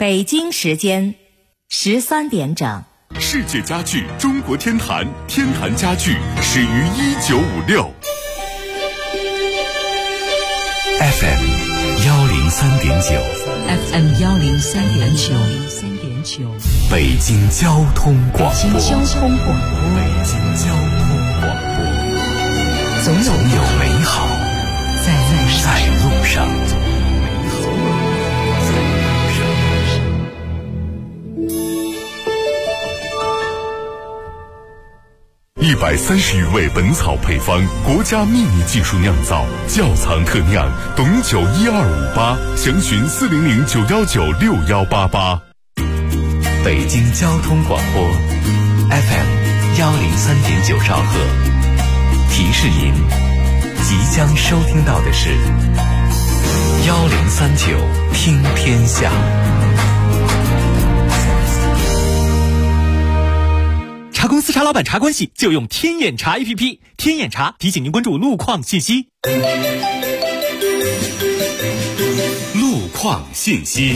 北京时间13点整。 世界家具中国天坛，天坛家具始于1956。FM 103.9 FM 103.9 北京交通广播。 北京交通广播，总有美好在路上。 130余味本草配方，国家秘密技术酿造，窖藏特酿，董酒12588，详询40091961188。 北京交通广播 FM 103.9兆赫，提示您即将收听到的是1039听天下。 茶公司茶老板茶关系就用天眼查 APP， 天眼查提醒您关注路况信息。 路况信息。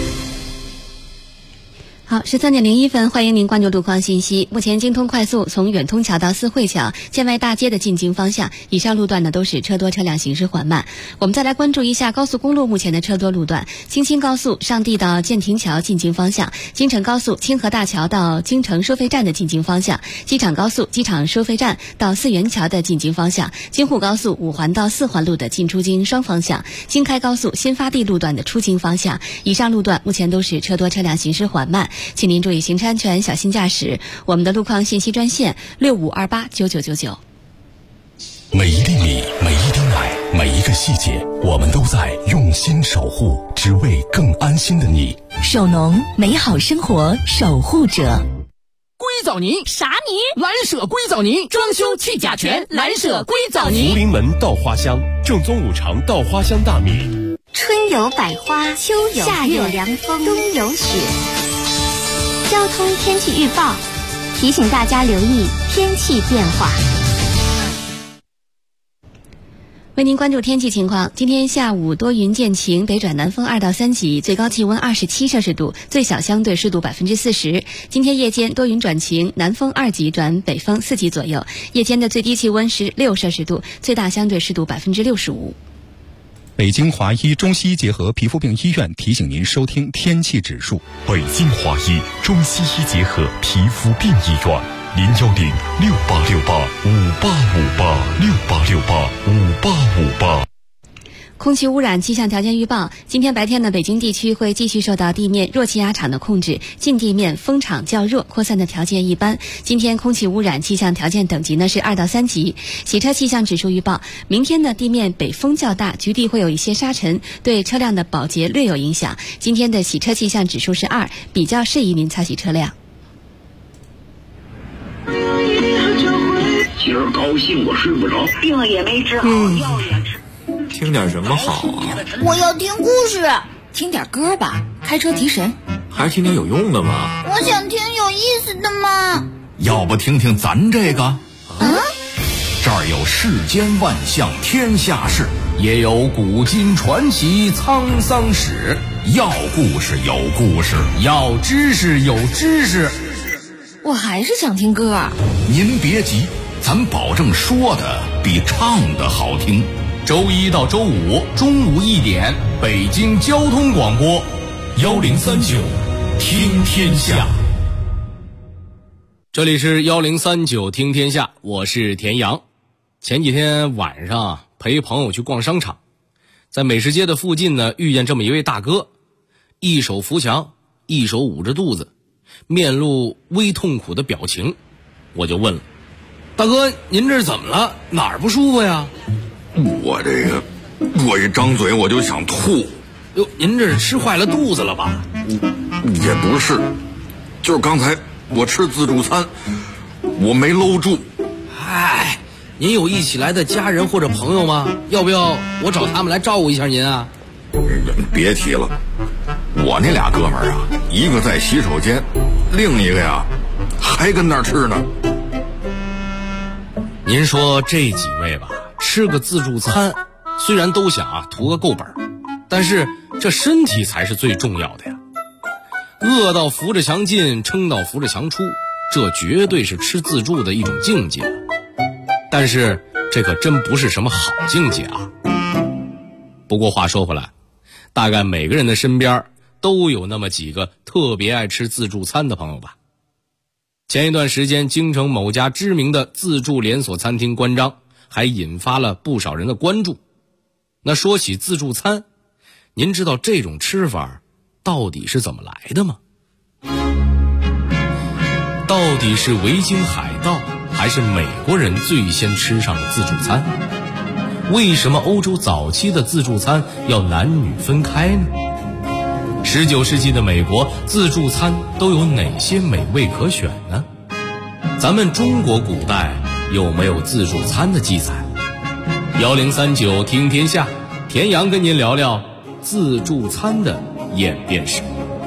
好，13:01，欢迎您关注路况信息。目前京通快速从远通桥到四惠桥、建外大街的进京方向，以上路段呢都是车多车辆行驶缓慢。我们再来关注一下高速公路目前的车多路段：京青高速上地到建亭桥进京方向，京承高速清河大桥到京承收费站的进京方向，机场高速机场收费站到四元桥的进京方向，京沪高速五环到四环路的进出京双方向，京开高速新发地路段的出京方向。以上路段目前都是车多车辆行驶缓慢，请您注意行车安全，小心驾驶。我们的路况信息专线65289999。 每一粒米，每一滴奶，每一个细节，我们都在用心守护，只为更安心的你。 首农，美好生活守护者。 硅藻泥啥泥？ 蓝舍硅藻泥，装修去甲醛，蓝舍硅藻泥。 福临门稻花香，正宗五常稻花香大米。 春有百花，秋有夏有凉风，冬有雪。交通天气预报提醒大家留意天气变化。 为您关注天气情况，今天下午多云见晴，北转南风2到3级，最高气温27摄氏度，最小相对湿度40%。今天夜间多云转晴，南风2级转北风4级左右，夜间的最低气温16摄氏度，最大相对湿度65%。 北京华医中西医结合皮肤病医院提醒您收听天气指数。 北京华医中西医结合皮肤病医院，0106868585858，6885858。 空气污染气象条件预报：今天白天呢，北京地区会继续受到地面弱气压场的控制，近地面风场较弱，扩散的条件一般。今天空气污染气象条件等级呢是2到3级。洗车气象指数预报：明天的地面北风较大，局地会有一些沙尘，对车辆的保洁略有影响。今天的洗车气象指数是2，比较适宜您擦洗车辆。 今儿高兴我睡不着， 病也没治好，药也吃。 听点什么好啊？ 我要听故事。 听点歌吧，开车提神。 还是听点有用的吗？ 我想听有意思的嘛。 要不听听咱这个？这儿有世间万象天下事，也有古今传奇沧桑史。要故事有故事，要知识有知识。 我还是想听歌。 您别急，咱保证说的比唱的好听。周一到周五中午1点，北京交通广播1039听天下。 这里是1039听天下，我是田阳。前几天晚上陪朋友去逛商场，在美食街的附近呢，遇见这么一位大哥，一手扶墙，一手捂着肚子，面露微痛苦的表情。我就问了，大哥您这是怎么了？哪儿不舒服呀？ 我一张嘴我就想吐。 哟，您这是吃坏了肚子了吧？ 也不是，就是刚才我吃自助餐，我没搂住。 嗨，您有一起来的家人或者朋友吗？要不要我找他们来照顾一下您啊？ 别提了，我那俩哥们儿啊，一个在洗手间，另一个呀还跟那儿吃呢。 您说这几位吧，吃个自助餐，虽然都想图个够本，但是这身体才是最重要的呀。 饿到扶着墙进，撑到扶着墙出，这绝对是吃自助的一种境界。但是这可真不是什么好境界啊。不过话说回来，大概每个人的身边都有那么几个特别爱吃自助餐的朋友吧。前一段时间，京城某家知名的自助连锁餐厅关张，还引发了不少人的关注。那说起自助餐，您知道这种吃法到底是怎么来的吗？到底是维京海盗还是美国人最先吃上了自助餐？为什么欧洲早期的自助餐要男女分开呢？19世纪的美国自助餐都有哪些美味可选呢？咱们中国古代有没有自助餐的记载？1039听天下，田阳跟您聊聊自助餐的演变史。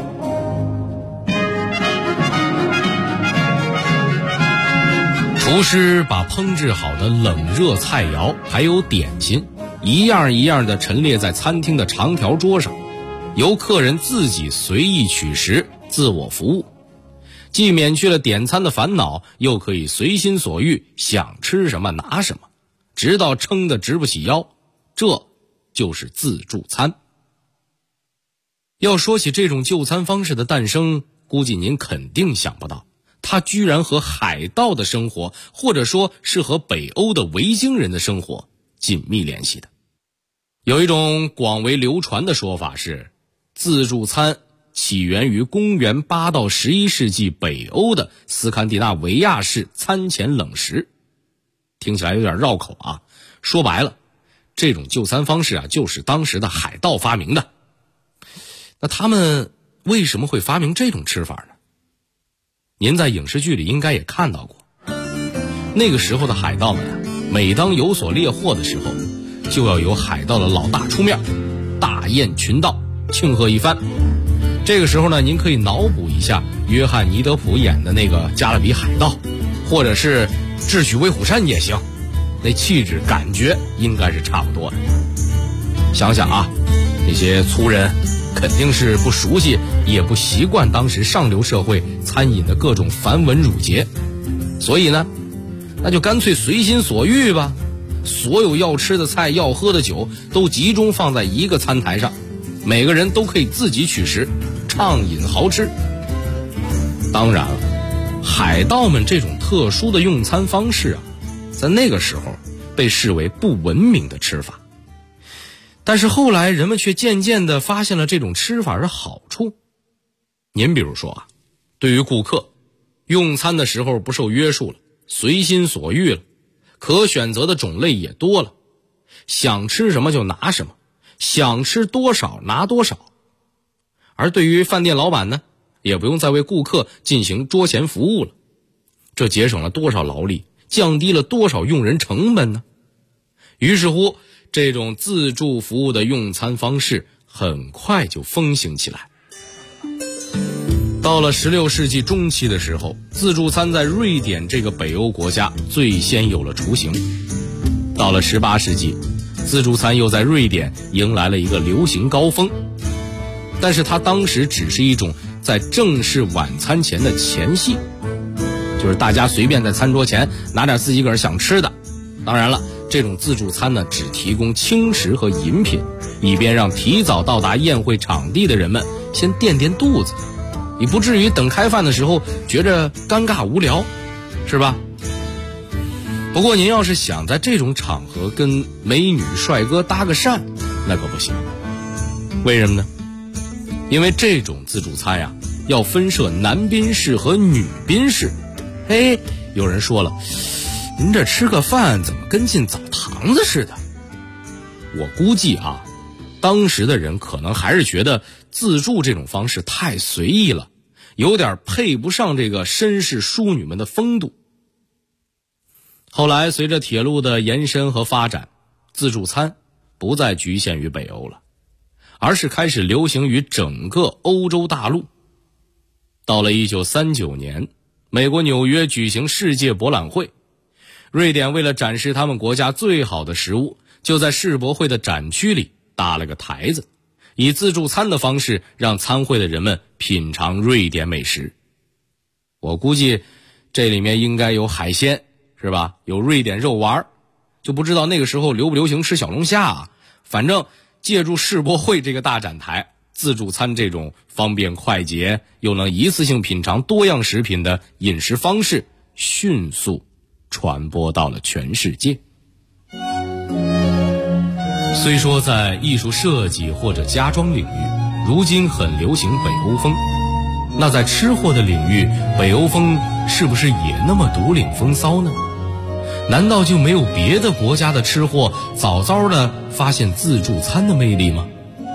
厨师把烹制好的冷热菜肴还有点心一样一样地陈列在餐厅的长条桌上，由客人自己随意取食，自我服务，既免去了点餐的烦恼，又可以随心所欲，想吃什么拿什么，直到撑得直不起腰。这就是自助餐。要说起这种就餐方式的诞生，估计您肯定想不到，它居然和海盗的生活，或者说是和北欧的维京人的生活紧密联系的。有一种广为流传的说法是，自助餐起源于公元8到11世纪北欧的斯堪的纳维亚式餐前冷食。听起来有点绕口啊，说白了，这种就餐方式就是当时的海盗发明的。那他们为什么会发明这种吃法呢？您在影视剧里应该也看到过，那个时候的海盗们每当有所猎获的时候，就要由海盗的老大出面，大宴群盗，庆贺一番。这个时候呢，您可以脑补一下约翰尼德普演的那个加勒比海盗，或者是智取威虎山也行，那气质感觉应该是差不多的。想想啊，那些粗人肯定是不熟悉也不习惯当时上流社会餐饮的各种繁文缛节，所以呢，那就干脆随心所欲吧，所有要吃的菜要喝的酒都集中放在一个餐台上，每个人都可以自己取食，畅饮豪吃。当然了，海盗们这种特殊的用餐方式在那个时候被视为不文明的吃法。但是后来人们却渐渐地发现了这种吃法的好处。您比如说对于顾客，用餐的时候不受约束了，随心所欲了，可选择的种类也多了，想吃什么就拿什么，想吃多少拿多少。而对于饭店老板呢，也不用再为顾客进行桌前服务了，这节省了多少劳力，降低了多少用人成本呢？于是乎，这种自助服务的用餐方式很快就风行起来。到了16世纪中期的时候，自助餐在瑞典这个北欧国家最先有了雏形。到了18世纪，自助餐又在瑞典迎来了一个流行高峰，但是它当时只是一种在正式晚餐前的前戏，就是大家随便在餐桌前拿点自己个儿想吃的。当然了，这种自助餐呢，只提供轻食和饮品，以便让提早到达宴会场地的人们先垫垫肚子，你不至于等开饭的时候觉着尴尬无聊，是吧？不过您要是想在这种场合跟美女帅哥搭个讪，那可不行。为什么呢？因为这种自助餐要分设男宾室和女宾室。嘿，有人说了，您这吃个饭怎么跟进澡堂子似的？我估计当时的人可能还是觉得自助这种方式太随意了，有点配不上这个绅士淑女们的风度。后来随着铁路的延伸和发展，自助餐不再局限于北欧了，而是开始流行于整个欧洲大陆。到了1939年，美国纽约举行世界博览会，瑞典为了展示他们国家最好的食物，就在世博会的展区里搭了个台子， 以自助餐的方式让参会的人们品尝瑞典美食。我估计这里面应该有海鲜，是吧？有瑞典肉丸，就不知道那个时候流不流行吃小龙虾啊。反正借助世博会这个大展台，自助餐这种方便快捷又能一次性品尝多样食品的饮食方式迅速传播到了全世界。虽说在艺术设计或者家装领域如今很流行北欧风，那在吃货的领域，北欧风是不是也那么独领风骚呢？难道就没有别的国家的吃货早早的发现自助餐的魅力吗？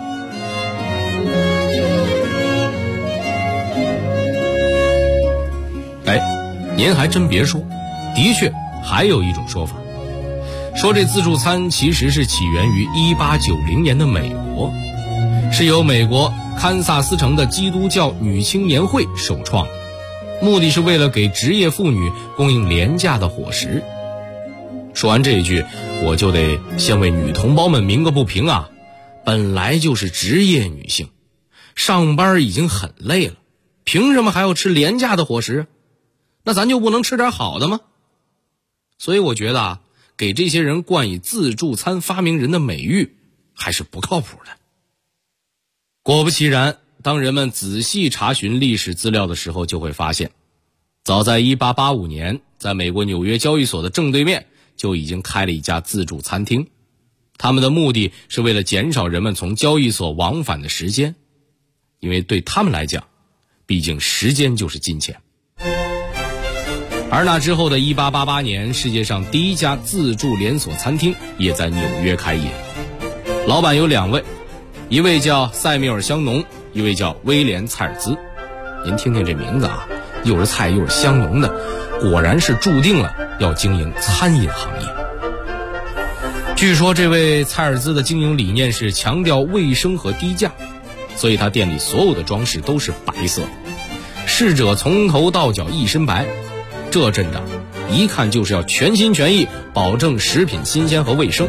您还真别说，的确还有一种说法，说这自助餐其实是起源于1890年的美国，是由美国堪萨斯城的基督教女青年会首创，目的是为了给职业妇女供应廉价的伙食。说完这一句，我就得先为女同胞们鸣个不平啊！本来就是职业女性，上班已经很累了，凭什么还要吃廉价的伙食？那咱就不能吃点好的吗？所以我觉得啊，给这些人冠以自助餐发明人的美誉还是不靠谱的。果不其然，当人们仔细查询历史资料的时候，就会发现，早在1885年，在美国纽约交易所的正对面就已经开了一家自助餐厅。他们的目的是为了减少人们从交易所往返的时间，因为对他们来讲，毕竟时间就是金钱。而那之后的1888年，世界上第一家自助连锁餐厅也在纽约开业。老板有2位，一位叫塞缪尔·香农，一位叫威廉·蔡尔兹。您听听这名字啊，又是菜又是香浓的，果然是注定了要经营餐饮行业。据说这位蔡尔兹的经营理念是强调卫生和低价，所以他店里所有的装饰都是白色，侍者从头到脚一身白。这阵仗一看就是要全心全意保证食品新鲜和卫生。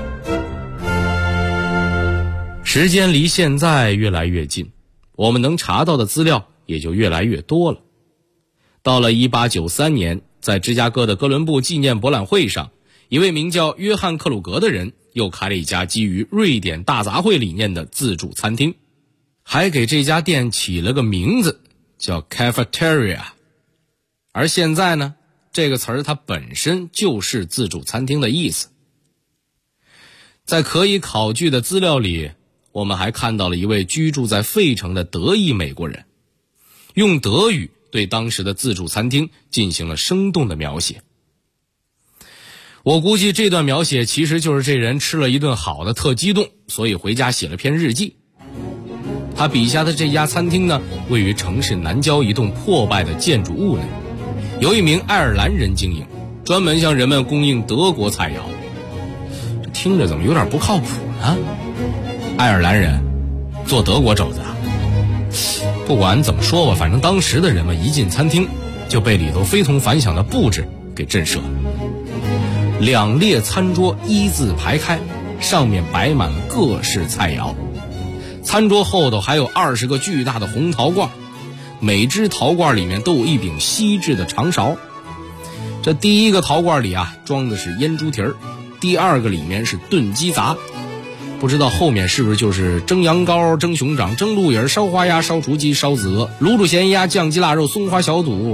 时间离现在越来越近，我们能查到的资料也就越来越多了。到了1893年，在芝加哥的哥伦布纪念博览会上，一位名叫约翰·克鲁格的人又开了一家基于瑞典大杂烩理念的自助餐厅，还给这家店起了个名字叫 Cafeteria。 而现在呢，这个词儿它本身就是自助餐厅的意思。在可以考据的资料里，我们还看到了一位居住在费城的德裔美国人，用德语对当时的自助餐厅进行了生动的描写。我估计这段描写其实就是这人吃了一顿好的特激动，所以回家写了篇日记。他笔下的这家餐厅呢，位于城市南郊一栋破败的建筑物内，由一名爱尔兰人经营，专门向人们供应德国菜肴。这听着怎么有点不靠谱呢？爱尔兰人做德国肘子啊？不管怎么说吧，反正当时的人们一进餐厅就被里头非同凡响的布置给震慑了。2列餐桌一字排开，上面摆满了各式菜肴，餐桌后头还有20个巨大的红陶罐，每只陶罐里面都有一柄锡制的长勺。这第一个陶罐里啊，装的是腌猪蹄儿，第2个里面是炖鸡杂，不知道后面是不是就是蒸羊羔、蒸熊掌、蒸鹿眼、烧花鸭、烧雏鸡、烧子鹅、卤煮咸鸭、酱鸡腊肉、松花小肚。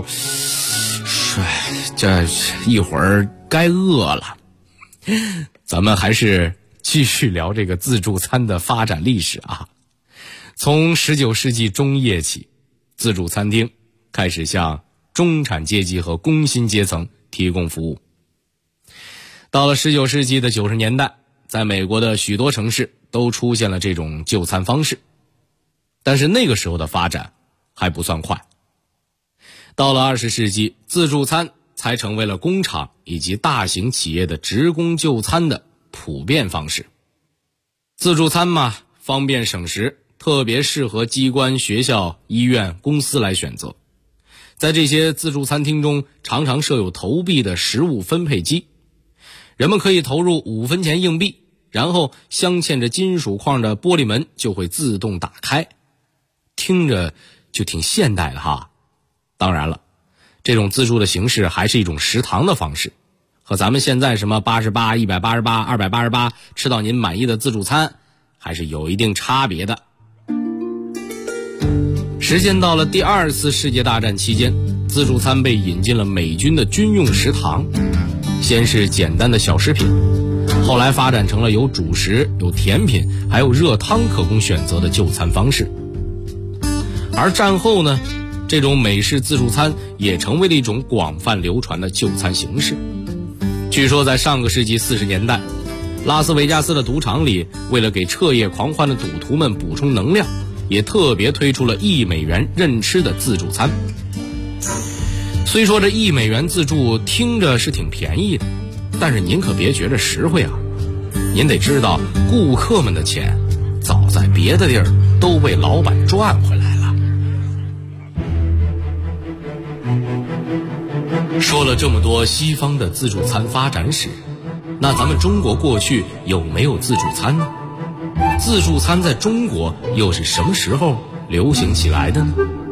这一会儿该饿了。咱们还是继续聊这个自助餐的发展历史啊。从19世纪中叶起，自助餐厅开始向中产阶级和工薪阶层提供服务。到了19世纪的90年代，在美国的许多城市都出现了这种就餐方式，但是那个时候的发展还不算快。到了20世纪，自助餐才成为了工厂以及大型企业的职工就餐的普遍方式。自助餐嘛，方便省时，特别适合机关、学校、医院、公司来选择。在这些自助餐厅中，常常设有投币的食物分配机，人们可以投入5分钱硬币， 然后镶嵌着金属框的玻璃门就会自动打开，听着就挺现代的哈。当然了，这种自助的形式还是一种食堂的方式，和咱们现在什么88、188、288吃到您满意的自助餐还是有一定差别的。时间到了第2次世界大战期间，自助餐被引进了美军的军用食堂，先是简单的小食品，后来发展成了有主食、有甜品还有热汤可供选择的就餐方式。而战后呢，这种美式自助餐也成为了一种广泛流传的就餐形式。据说在上个世纪40年代，拉斯维加斯的赌场里，为了给彻夜狂欢的赌徒们补充能量，也特别推出了$1任吃的自助餐。虽说这$1自助听着是挺便宜的，但是您可别觉着实惠啊，您得知道顾客们的钱早在别的地儿都被老板赚回来了。说了这么多西方的自助餐发展史，那咱们中国过去有没有自助餐呢？自助餐在中国又是什么时候流行起来的呢？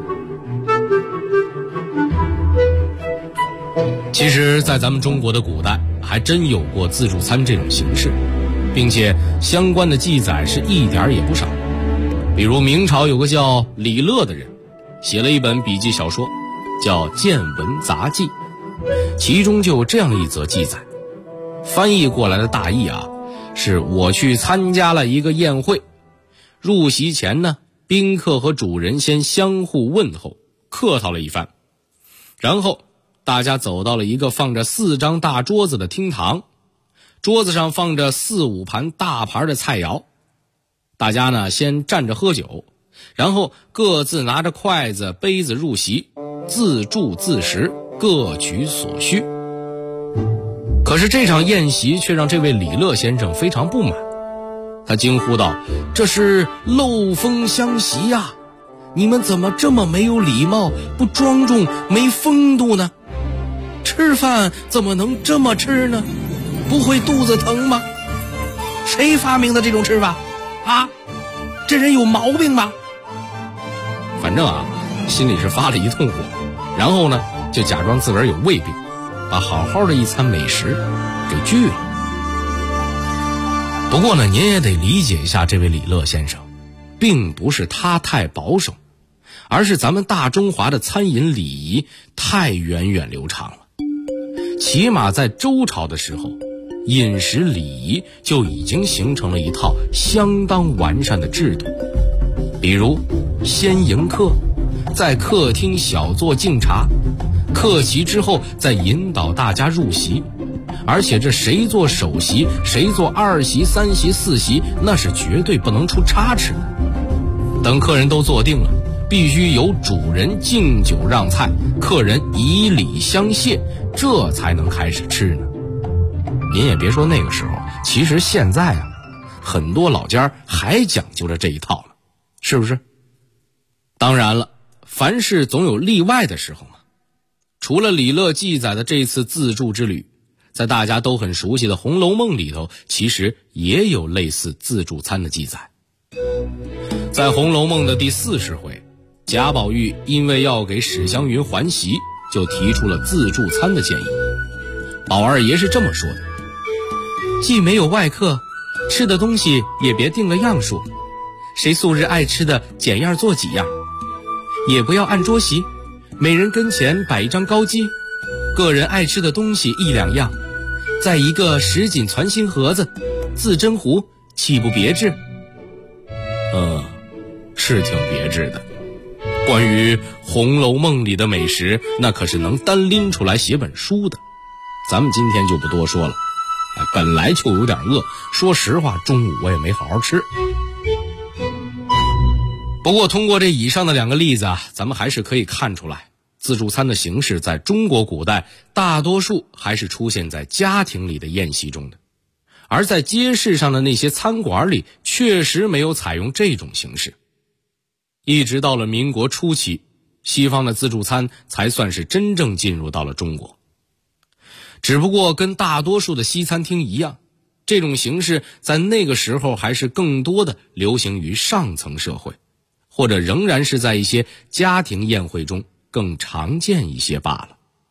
其实在咱们中国的古代还真有过自助餐这种形式，并且相关的记载是一点也不少。比如明朝有个叫李乐的人，写了一本笔记小说叫《见闻杂记》，其中就有这样一则记载，翻译过来的大意啊，是我去参加了一个宴会，入席前呢，宾客和主人先相互问候，客套了一番，然后大家走到了一个放着4张大桌子的厅堂，桌子上放着4、5盘大盘的菜肴，大家呢先站着喝酒，然后各自拿着筷子杯子入席，自助自食，各取所需。可是这场宴席却让这位李乐先生非常不满，他惊呼道：这是漏风相袭呀，你们怎么这么没有礼貌，不庄重，没风度呢？吃饭怎么能这么吃呢？不会肚子疼吗？谁发明的这种吃法啊？这人有毛病吧？反正啊，心里是发了一通火，然后呢就假装自个儿有胃病，把好好的一餐美食给拒了。不过呢，您也得理解一下这位李乐先生，并不是他太保守，而是咱们大中华的餐饮礼仪太源远流长了。起码在周朝的时候，饮食礼仪就已经形成了一套相当完善的制度。比如先迎客，在客厅小坐敬茶，客席之后再引导大家入席，而且这谁坐首席，谁坐2席、3席、4席，那是绝对不能出差池的。等客人都坐定了，必须由主人敬酒让菜，客人以礼相谢，这才能开始吃呢。您也别说那个时候，其实现在啊，很多老家还讲究着这一套呢，是不是？当然了，凡事总有例外的时候嘛。除了李乐记载的这次自助之旅，在大家都很熟悉的《红楼梦》里头，其实也有类似自助餐的记载。在《红楼梦》的第40回，贾宝玉因为要给史湘云还席，就提出了自助餐的建议。宝二爷是这么说的：既没有外客，吃的东西也别定了样数，谁素日爱吃的拣样做几样，也不要按桌席，每人跟前摆一张高机，个人爱吃的东西1、2样，再一个什锦攒心盒子、自斟壶，岂不别致？是挺别致的。关于《红楼梦》里的美食，那可是能单拎出来写本书的。咱们今天就不多说了，本来就有点饿，说实话中午我也没好好吃。不过通过这以上的2个例子啊，咱们还是可以看出来，自助餐的形式在中国古代大多数还是出现在家庭里的宴席中的，而在街市上的那些餐馆里确实没有采用这种形式。一直到了民国初期，西方的自助餐才算是真正进入到了中国。只不过跟大多数的西餐厅一样， 这种形式在那个时候还是更多的流行于上层社会，或者仍然是在一些家庭宴会中更常见一些罢了。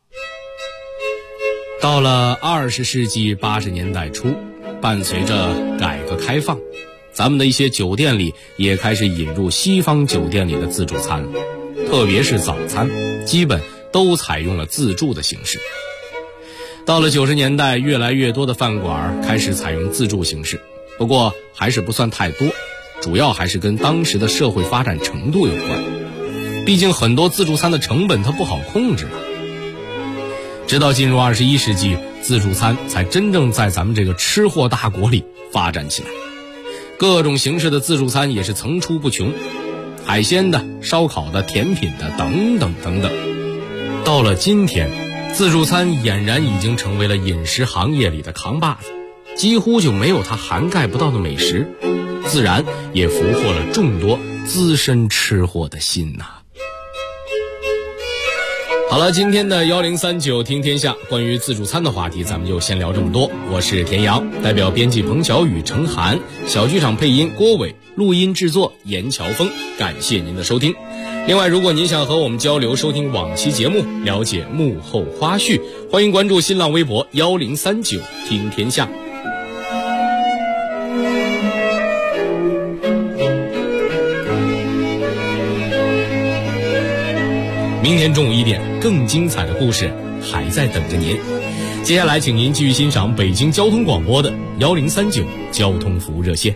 到了20世纪80年代初，伴随着改革开放，咱们的一些酒店里也开始引入西方酒店里的自助餐，特别是早餐基本都采用了自助的形式。到了90年代，越来越多的饭馆开始采用自助形式，不过还是不算太多，主要还是跟当时的社会发展程度有关。毕竟很多自助餐的成本它不好控制啊。直到进入21世纪，自助餐才真正在咱们这个吃货大国里发展起来。各种形式的自助餐也是层出不穷，海鲜的、烧烤的、甜品的等等等等。到了今天，自助餐俨然已经成为了饮食行业里的扛把子，几乎就没有它涵盖不到的美食，自然也俘获了众多资深吃货的心呐。好了，今天的1039听天下关于自助餐的话题咱们就先聊这么多。我是田阳，代表编辑彭小雨、程涵，小剧场配音郭伟，录音制作严乔峰，感谢您的收听。另外，如果您想和我们交流，收听往期节目，了解幕后花絮，欢迎关注新浪微博1039听天下。明天中午1点，更精彩的故事还在等着您。接下来请您继续欣赏北京交通广播的1039交通服务热线。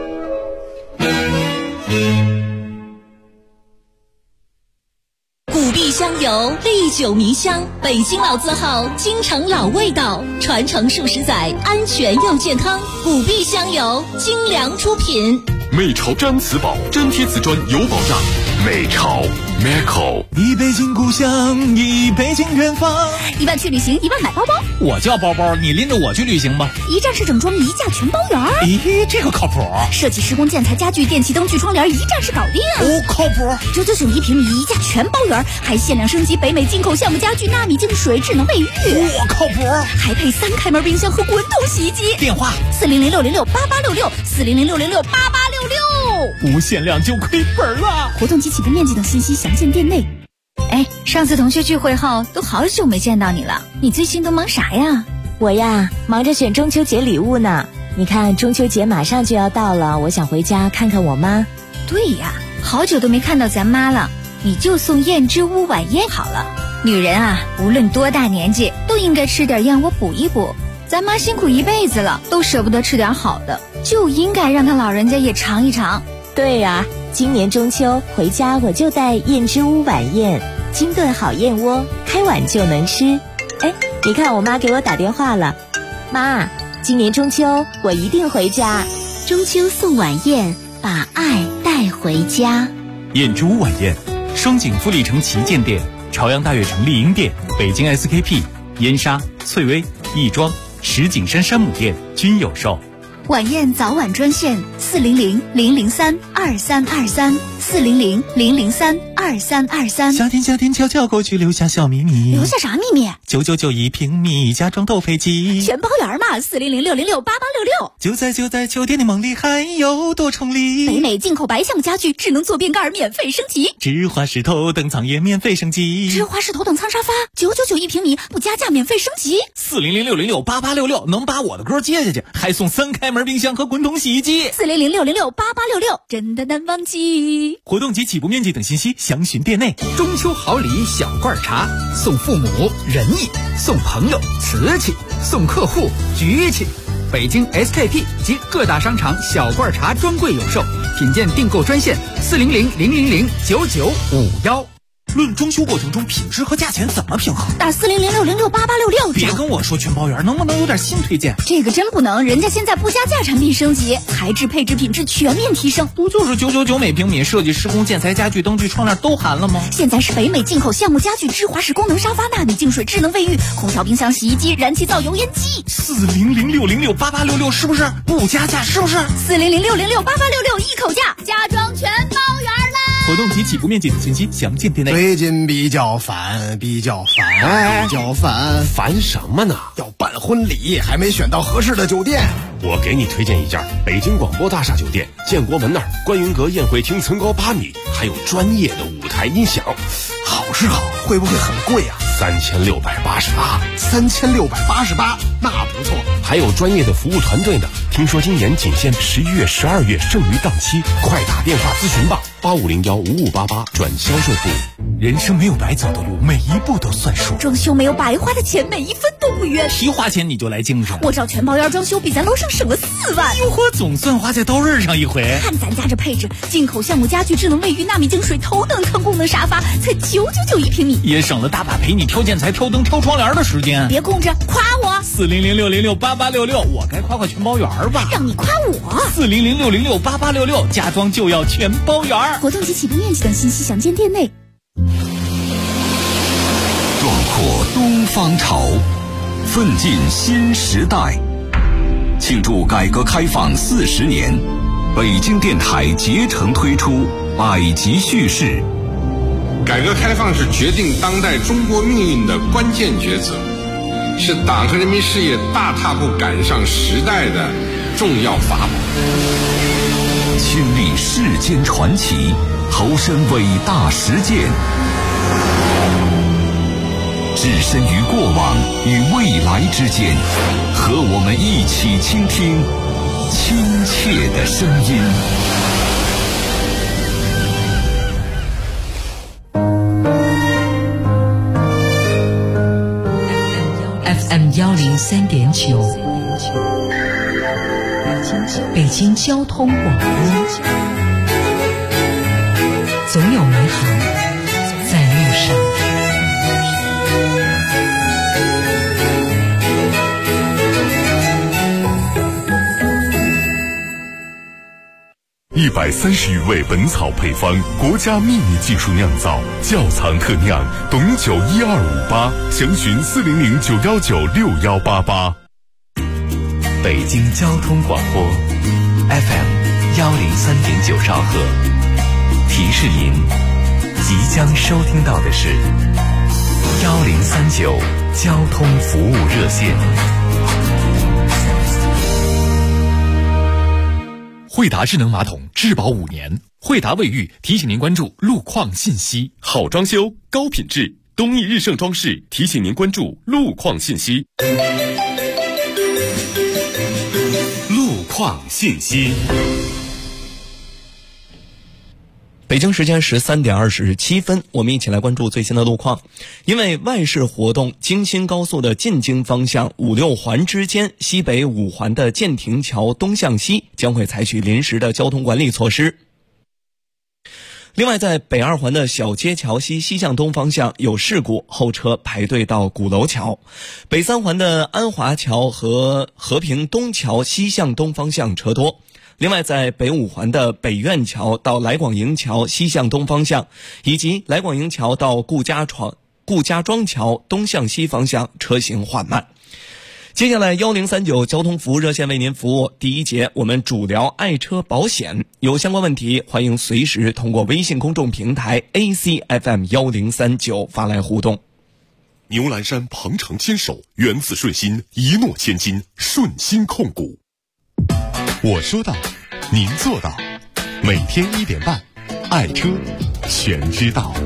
古壁香油，历久弥香，北京老字号，京城老味道，传承数十载，安全又健康。古壁香油，精良出品。 美潮毡瓷宝，粘贴瓷砖有保障。美潮 Meco， 一北京故乡，一北京远方。 1万去旅行，1万买包包。 我叫包包，你拎着我去旅行吧。 一站式整装，一价全包圆。 咦，这个靠谱。 设计施工建材家具电器灯具窗帘，一站式搞定。 哦，靠谱。 999一平米，一价全包圆，还限量升级北美进口橡木家具、纳米净水、智能卫浴。 我靠谱。 还配3开门冰箱和滚筒洗衣机。 电话 400-606-8866，400-606-8866。 不限量就亏本了。 活动及起步面积等信息详见店内。哎，上次同学聚会后都好久没见到你了，你最近都忙啥呀？ 我呀，忙着选中秋节礼物呢。你看中秋节马上就要到了，我想回家看看我妈。 对呀，好久都没看到咱妈了，你就送燕之屋晚宴好了。女人啊，无论多大年纪都应该吃点燕窝补一补。咱妈辛苦一辈子了，都舍不得吃点好的，就应该让她老人家也尝一尝。 对呀，今年中秋回家我就带燕之屋晚宴，精炖好燕窝，开碗就能吃。哎，你看我妈给我打电话了。妈，今年中秋我一定回家。 中秋送晚宴，把爱带回家。 燕之屋晚宴，双井富力城旗舰店、朝阳大悦城丽婴店、北京 SKP、燕莎、翠微、亦庄、石景山山姆店均有售。 晚宴早晚专线400-003-2323，400-003-2323。 夏天悄悄过去，留下小秘密。 留下啥秘密 ？999一平米，家装斗飞机， 全包圆嘛！400-606-8866。 就在秋天的梦里，还有多重礼。 北美进口白橡家具，智能坐便盖免费升级， 芝华士头等舱也免费升级， 芝华士头等舱沙发999一平米，不加价免费升级。 400-606-8866，能把我的歌接下去，还送3开门冰箱和滚筒洗衣机。 400-606-8866，真的难忘记。 活动及起步面积等信息详询店内。 中秋好礼小罐茶，送父母仁义，送朋友瓷器，送客户局气。北京 SKP 及各大商场小罐茶专柜有售，品鉴订购专线400-000-9951。 论装修过程中品质和价钱怎么平衡？ 打400-606-8866。 别跟我说全包圆，能不能有点新推荐？ 这个真不能，人家现在不加价产品升级，材质配置品质全面提升。 不就是999每平米，设计施工建材家具灯具窗帘都含了吗？ 现在是北美进口橡木家具、芝华士功能沙发、纳米净水、智能卫浴、空调、冰箱、洗衣机、燃气灶、油烟机。 400-606-8866是不是不加价？是不是 400-606-8866一口价，家装全包圆啦！ 活动及起步面积等信息详见店内。 最近比较烦，烦什么呢？要办办婚礼还没选到合适的酒店。 我给你推荐一家北京广播大厦酒店，建国门那儿观云阁宴会厅层高8米，还有专业的舞台音响。 好是好，会不会很贵啊？3688，那不错。 还有专业的服务团队呢。听说今年仅限11月、12月剩余档期，快打电话咨询吧，85015588转销售部。 人生没有白走的路，每一步都算数。 装修没有白花的钱，每一分都不冤。 一花钱你就来精神。 我找全包院装修，比咱楼上省了4万。 哟呵，总算花在刀刃上一回。 看咱家这配置，进口橡木家具、智能卫浴、纳米净水、头等舱功能沙发，才999一平米， 也省了大把陪你挑建材、挑灯、挑窗帘的时间。 别空着，夸我 ！40060688866，我该夸全包园吧？ 让你夸我 ！40060688866，家装就要全包园。 活动及起步面积等信息详见店内。 壮阔东方潮，奋进新时代。庆祝改革开放40年，北京电台竭诚推出百集叙事。 改革开放是决定当代中国命运的关键抉择，是党和人民事业大踏步赶上时代的重要法宝。 亲历世间传奇，投身伟大实践，置身于过往与未来之间，和我们一起倾听亲切的声音。 FM103.9，北京交通广播，总有美好在路上。 130余味本草配方，国家秘密技术酿造，窖藏特酿，董酒12588，详询40091961188。 北京交通广播 FM103.9兆赫，提示您即将收听到的是1039交通服务热线。 惠达智能马桶质保5年，惠达卫浴提醒您关注路况信息。 好装修，高品质，东义日盛装饰提醒您关注路况信息。路况信息。 北京时间13点27分，我们一起来关注最新的路况。因为外事活动，京新高速的进京方向5、6环之间西北5环的建亭桥东向西将会采取临时的交通管理措施。另外，在北2环的小街桥西西向东方向有事故，后车排队到鼓楼桥。北3环的安华桥和和平东桥西向东方向车多。另外，在北5环的北苑桥到来广营桥西向东方向，以及来广营桥到顾家庄桥东向西方向车行缓慢。接下来1039交通服务热线为您服务。第一节我们主聊爱车保险，有相关问题欢迎随时通过微信公众平台 ACFM1039 发来互动。 牛栏山鹏程牵手，源自顺心，一诺千金，顺心控股。我说到，您做到，每天1点半，爱车全知道。